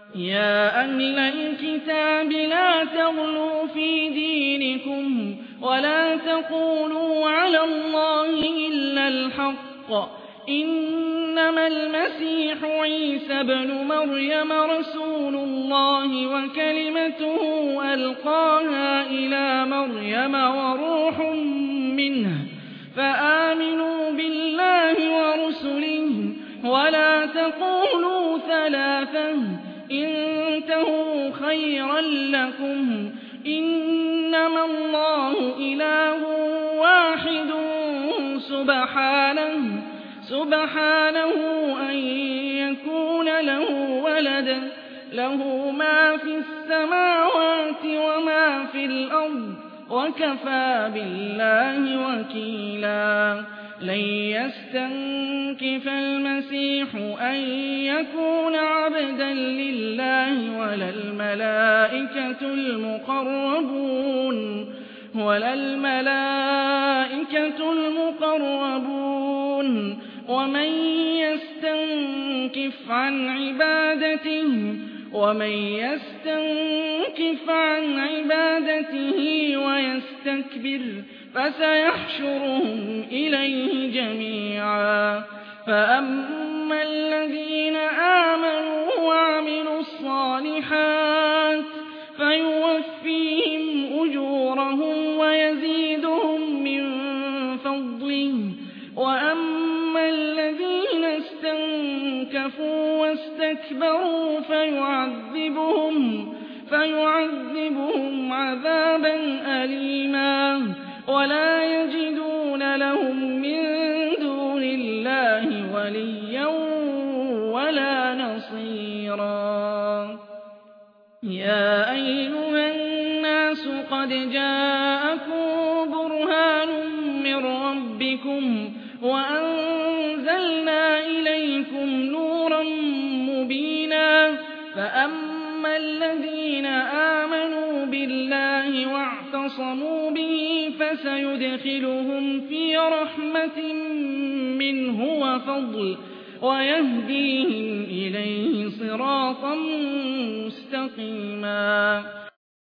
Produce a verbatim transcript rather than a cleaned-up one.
يا أهل الكتاب لا تغلوا في دينكم ولا تقولوا على الله إلا الحق إنما المسيح عيسى ابن مريم رسول الله وكلمته ألقاها إلى مريم وروح منه فآمنوا بالله ورسله ولا تقولوا ثلاثة انتهوا خيرا لكم إنما الله إله واحد سبحانه سبحانه أن يكون له ولد له ما في السماوات وما في الأرض وكفى بالله وكيلا لن يستنكف المسيح أن يكون عبدا لله ولا الملائكة المقربون ولا الملائكة المقربون ومن يستنكف عن عبادته ومن يستنكف عن عبادته ويستكبر فسيحشرهم إليه جميعا فأما الذين آمنوا وعملوا الصالحات فيوفيهم أجورهم ويزيدهم من فضله وأما الذين استنكفوا واستكبروا فيعذبهم فيعذبهم عذابا أليما ولا يجدون لهم من دون الله وليا ولا نصيرا يا أيها الناس قد جاءكم برهان من ربكم وأنزلنا إليكم نورا مبينا فأما الذين آمنوا بالله واعتصموا به فسيدخلهم في رحمة منه وفضل ويهديهم إليه صراطا مستقيما